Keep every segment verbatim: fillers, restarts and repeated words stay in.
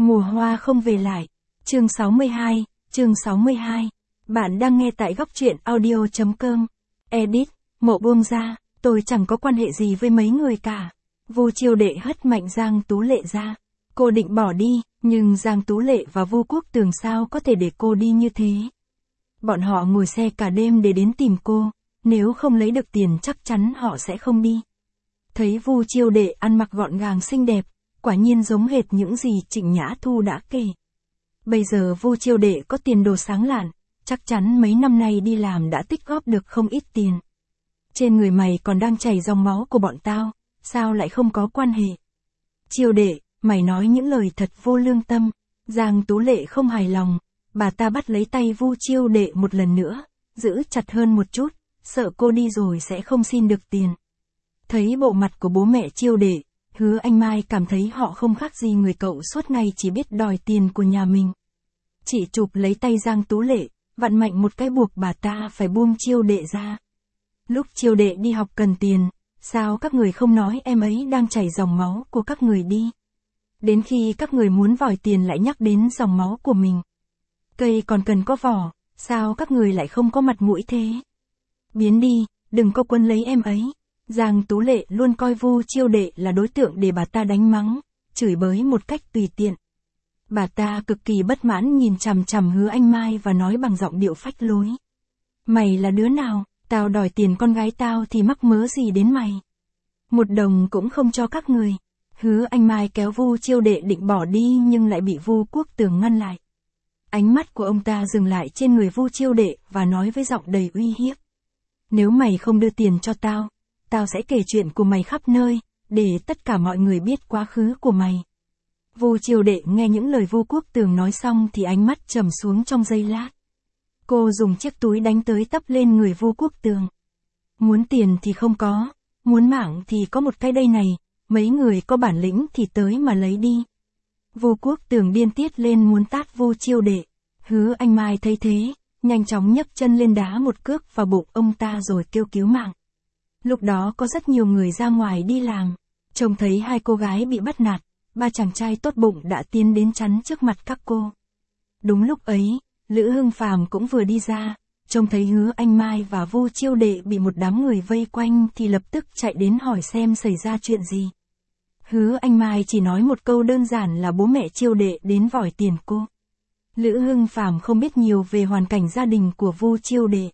Mùa hoa không về lại. Chương sáu mươi hai, chương sáu mươi hai. Bạn đang nghe tại góc truyện audio chấm com. Edit, Mộ buông ra, tôi chẳng có quan hệ gì với mấy người cả. Vu Chiêu Đệ hất mạnh Giang Tú Lệ ra. Cô định bỏ đi, nhưng Giang Tú Lệ và Vu Quốc Tường sao có thể để cô đi như thế. Bọn họ ngồi xe cả đêm để đến tìm cô, nếu không lấy được tiền chắc chắn họ sẽ không đi. Thấy Vu Chiêu Đệ ăn mặc gọn gàng xinh đẹp, quả nhiên giống hệt những gì Trịnh Nhã Thu đã kể. Bây giờ Vu Chiêu Đệ có tiền đồ sáng lạn, chắc chắn mấy năm nay đi làm đã tích góp được không ít tiền. Trên người mày còn đang chảy dòng máu của bọn tao, sao lại không có quan hệ? Chiêu Đệ, mày nói những lời thật vô lương tâm. Giang Tú Lệ không hài lòng, bà ta bắt lấy tay Vu Chiêu Đệ một lần nữa, giữ chặt hơn một chút, sợ cô đi rồi sẽ không xin được tiền. Thấy bộ mặt của bố mẹ Chiêu Đệ, Hứa Anh Mai cảm thấy họ không khác gì người cậu suốt ngày chỉ biết đòi tiền của nhà mình. Chị chụp lấy tay Giang Tú Lệ, vặn mạnh một cái buộc bà ta phải buông Chiêu Đệ ra. Lúc Chiêu Đệ đi học cần tiền, sao các người không nói em ấy đang chảy dòng máu của các người đi? Đến khi các người muốn vòi tiền lại nhắc đến dòng máu của mình. Cây còn cần có vỏ, sao các người lại không có mặt mũi thế? Biến đi, đừng có quấn lấy em ấy. Giang Tú Lệ luôn coi Vu Chiêu Đệ là đối tượng để bà ta đánh mắng, chửi bới một cách tùy tiện. Bà ta cực kỳ bất mãn nhìn chằm chằm Hứa Anh Mai và nói bằng giọng điệu phách lối. Mày là đứa nào, tao đòi tiền con gái tao thì mắc mớ gì đến mày? Một đồng cũng không cho các người. Hứa Anh Mai kéo Vu Chiêu Đệ định bỏ đi nhưng lại bị Vu Quốc Tường ngăn lại. Ánh mắt của ông ta dừng lại trên người Vu Chiêu Đệ và nói với giọng đầy uy hiếp. Nếu mày không đưa tiền cho tao, tao sẽ kể chuyện của mày khắp nơi, để tất cả mọi người biết quá khứ của mày. Vu Chiêu Đệ nghe những lời Vu Quốc Tường nói xong thì ánh mắt trầm xuống trong giây lát. Cô dùng chiếc túi đánh tới tấp lên người Vu Quốc Tường. Muốn tiền thì không có, muốn mạng thì có một cái đây này, mấy người có bản lĩnh thì tới mà lấy đi. Vu Quốc Tường điên tiết lên muốn tát Vu Chiêu Đệ. Hứa Anh Mai thấy thế, nhanh chóng nhấc chân lên đá một cước vào bụng ông ta rồi kêu cứu mạng. Lúc đó có rất nhiều người ra ngoài đi làm, trông thấy hai cô gái bị bắt nạt, ba chàng trai tốt bụng đã tiến đến chắn trước mặt các cô. Đúng lúc ấy, Lữ Hưng Phàm cũng vừa đi ra, trông thấy Hứa Anh Mai và Vu Chiêu Đệ bị một đám người vây quanh thì lập tức chạy đến hỏi xem xảy ra chuyện gì. Hứa Anh Mai chỉ nói một câu đơn giản là bố mẹ Chiêu Đệ đến vòi tiền cô. Lữ Hưng Phàm không biết nhiều về hoàn cảnh gia đình của Vu Chiêu Đệ.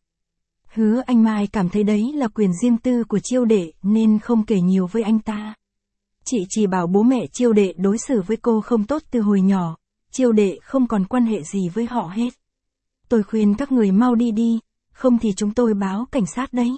Hứa Anh Mai cảm thấy đấy là quyền riêng tư của Chiêu Đệ nên không kể nhiều với anh ta. Chị chỉ bảo bố mẹ Chiêu Đệ đối xử với cô không tốt từ hồi nhỏ, Chiêu Đệ không còn quan hệ gì với họ hết. Tôi khuyên các người mau đi đi, không thì chúng tôi báo cảnh sát đấy.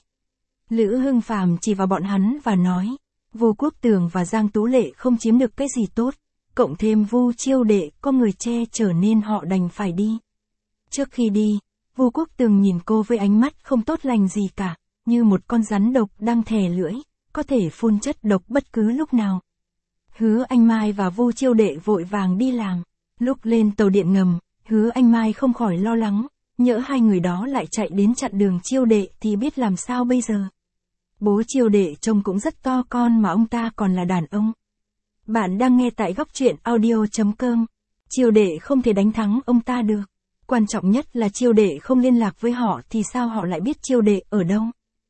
Lữ Hưng Phàm chỉ vào bọn hắn và nói, Vu Quốc Tường và Giang Tú Lệ không chiếm được cái gì tốt, cộng thêm Vu Chiêu Đệ có người che chở nên họ đành phải đi. Trước khi đi, Vu Quốc Tường nhìn cô với ánh mắt không tốt lành gì cả, như một con rắn độc đang thè lưỡi, có thể phun chất độc bất cứ lúc nào. Hứa Anh Mai và Vu Chiêu Đệ vội vàng đi làm. Lúc lên tàu điện ngầm, Hứa Anh Mai không khỏi lo lắng, nhỡ hai người đó lại chạy đến chặn đường Chiêu Đệ thì biết làm sao bây giờ. Bố Chiêu Đệ trông cũng rất to con mà ông ta còn là đàn ông. Bạn đang nghe tại góc truyện audio chấm com. Chiêu Đệ không thể đánh thắng ông ta được. Quan trọng nhất là Chiêu Đệ không liên lạc với họ thì sao họ lại biết Chiêu Đệ ở đâu?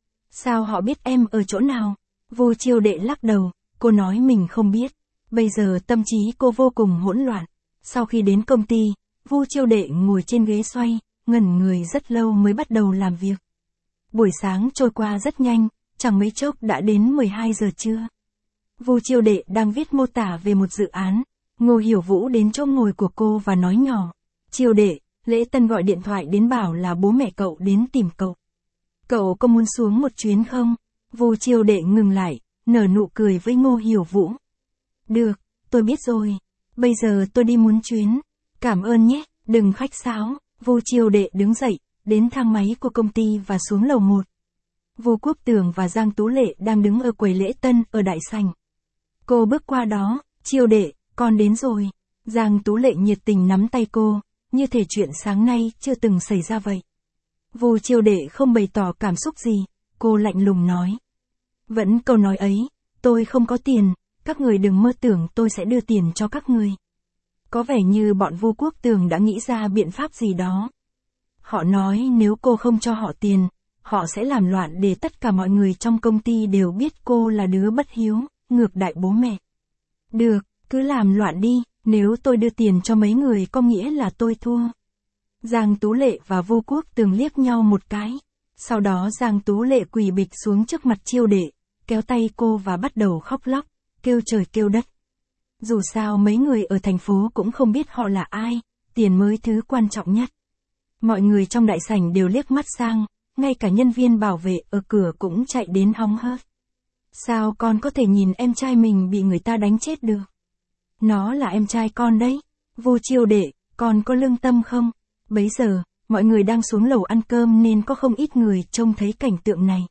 Sao họ biết em ở chỗ nào? Vu Chiêu Đệ lắc đầu, cô nói mình không biết. Bây giờ tâm trí cô vô cùng hỗn loạn. Sau khi đến công ty, Vu Chiêu Đệ ngồi trên ghế xoay, ngẩn người rất lâu mới bắt đầu làm việc. Buổi sáng trôi qua rất nhanh, chẳng mấy chốc đã đến mười hai giờ trưa. Vu Chiêu Đệ đang viết mô tả về một dự án, Ngô Hiểu Vũ đến chỗ ngồi của cô và nói nhỏ, Chiêu Đệ, Lễ Tân gọi điện thoại đến bảo là bố mẹ cậu đến tìm cậu. Cậu có muốn xuống một chuyến không? Vu Chiêu Đệ ngừng lại, nở nụ cười với Ngô Hiểu Vũ. Được, tôi biết rồi. Bây giờ tôi đi muốn chuyến. Cảm ơn nhé, đừng khách sáo. Vu Chiêu Đệ đứng dậy, đến thang máy của công ty và xuống lầu một. Vu Quốc Tường và Giang Tú Lệ đang đứng ở quầy lễ tân ở đại sảnh. Cô bước qua đó, Chiêu Đệ, con đến rồi. Giang Tú Lệ nhiệt tình nắm tay cô, như thể chuyện sáng nay chưa từng xảy ra vậy. Vu Chiêu Đệ không bày tỏ cảm xúc gì, cô lạnh lùng nói. Vẫn câu nói ấy, tôi không có tiền, các người đừng mơ tưởng tôi sẽ đưa tiền cho các người. Có vẻ như bọn Vu Quốc Tường đã nghĩ ra biện pháp gì đó. Họ nói nếu cô không cho họ tiền, họ sẽ làm loạn để tất cả mọi người trong công ty đều biết cô là đứa bất hiếu, ngược đại bố mẹ. Được, cứ làm loạn đi, nếu tôi đưa tiền cho mấy người có nghĩa là tôi thua. Giang Tú Lệ và Vu Quốc Tường liếc nhau một cái. Sau đó Giang Tú Lệ quỳ bịch xuống trước mặt Chiêu Đệ, kéo tay cô và bắt đầu khóc lóc, kêu trời kêu đất. Dù sao mấy người ở thành phố cũng không biết họ là ai, tiền mới thứ quan trọng nhất. Mọi người trong đại sảnh đều liếc mắt sang, ngay cả nhân viên bảo vệ ở cửa cũng chạy đến hóng hớt. Sao con có thể nhìn em trai mình bị người ta đánh chết được? Nó là em trai con đấy. Vu Chiêu Đệ, con có lương tâm không? Bấy giờ, mọi người đang xuống lầu ăn cơm nên có không ít người trông thấy cảnh tượng này.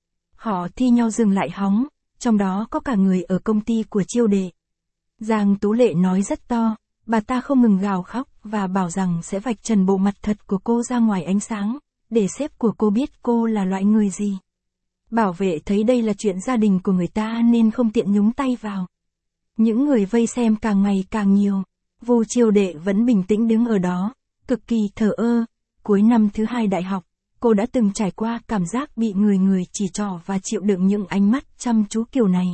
Họ thi nhau dừng lại hóng, trong đó có cả người ở công ty của Chiêu Đệ. Giang Tú Lệ nói rất to, bà ta không ngừng gào khóc và bảo rằng sẽ vạch trần bộ mặt thật của cô ra ngoài ánh sáng, để sếp của cô biết cô là loại người gì. Bảo vệ thấy đây là chuyện gia đình của người ta nên không tiện nhúng tay vào. Những người vây xem càng ngày càng nhiều. Vu Chiêu Đệ vẫn bình tĩnh đứng ở đó, cực kỳ thờ ơ. Cuối năm thứ hai đại học, cô đã từng trải qua cảm giác bị người người chỉ trỏ và chịu đựng những ánh mắt chăm chú kiểu này.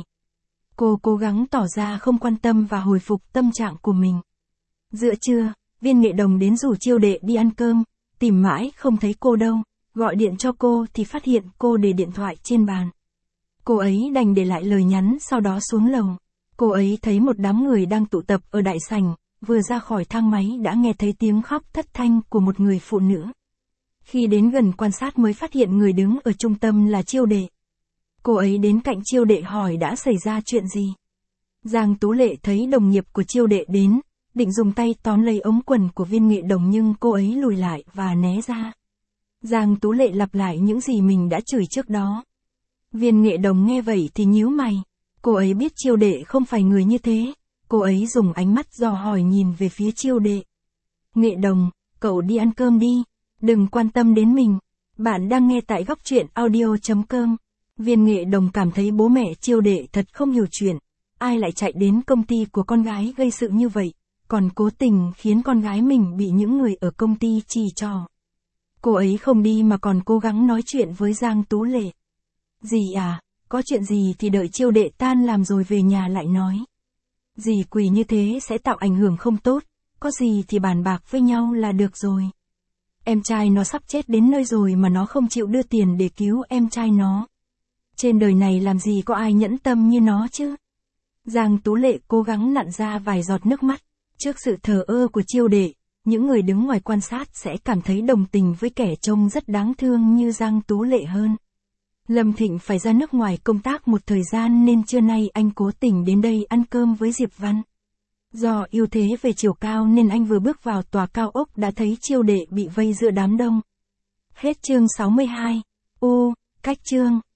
Cô cố gắng tỏ ra không quan tâm và hồi phục tâm trạng của mình. Giữa trưa, Viên Nghệ Đồng đến rủ Chiêu Đệ đi ăn cơm, tìm mãi không thấy cô đâu, gọi điện cho cô thì phát hiện cô để điện thoại trên bàn. Cô ấy đành để lại lời nhắn sau đó xuống lầu. Cô ấy thấy một đám người đang tụ tập ở đại sảnh, vừa ra khỏi thang máy đã nghe thấy tiếng khóc thất thanh của một người phụ nữ. Khi đến gần quan sát mới phát hiện người đứng ở trung tâm là Chiêu Đệ. Cô ấy đến cạnh Chiêu Đệ hỏi đã xảy ra chuyện gì. Giang Tú Lệ thấy đồng nghiệp của Chiêu Đệ đến, định dùng tay tóm lấy ống quần của Viên Nghệ Đồng nhưng cô ấy lùi lại và né ra. Giang Tú Lệ lặp lại những gì mình đã chửi trước đó. Viên Nghệ Đồng nghe vậy thì nhíu mày. Cô ấy biết Chiêu Đệ không phải người như thế. Cô ấy dùng ánh mắt dò hỏi nhìn về phía Chiêu Đệ. Nghệ Đồng, cậu đi ăn cơm đi. Đừng quan tâm đến mình. Bạn đang nghe tại góc truyện audio chấm com. Viên Nghệ Đồng cảm thấy bố mẹ Chiêu Đệ thật không hiểu chuyện. Ai lại chạy đến công ty của con gái gây sự như vậy, còn cố tình khiến con gái mình bị những người ở công ty chỉ trỏ. Cô ấy không đi mà còn cố gắng nói chuyện với Giang Tú Lệ. Dì à, có chuyện gì thì đợi Chiêu Đệ tan làm rồi về nhà lại nói. Dì quỳ như thế sẽ tạo ảnh hưởng không tốt, có gì thì bàn bạc với nhau là được rồi. Em trai nó sắp chết đến nơi rồi mà nó không chịu đưa tiền để cứu em trai nó. Trên đời này làm gì có ai nhẫn tâm như nó chứ. Giang Tú Lệ cố gắng nặn ra vài giọt nước mắt. Trước sự thờ ơ của Chiêu Đệ, những người đứng ngoài quan sát sẽ cảm thấy đồng tình với kẻ trông rất đáng thương như Giang Tú Lệ hơn. Lâm Thịnh phải ra nước ngoài công tác một thời gian nên trưa nay anh cố tình đến đây ăn cơm với Diệp Văn. Do ưu thế về chiều cao nên anh vừa bước vào tòa cao ốc đã thấy Chiêu Đệ bị vây giữa đám đông. Hết chương sáu mươi hai. U, cách chương.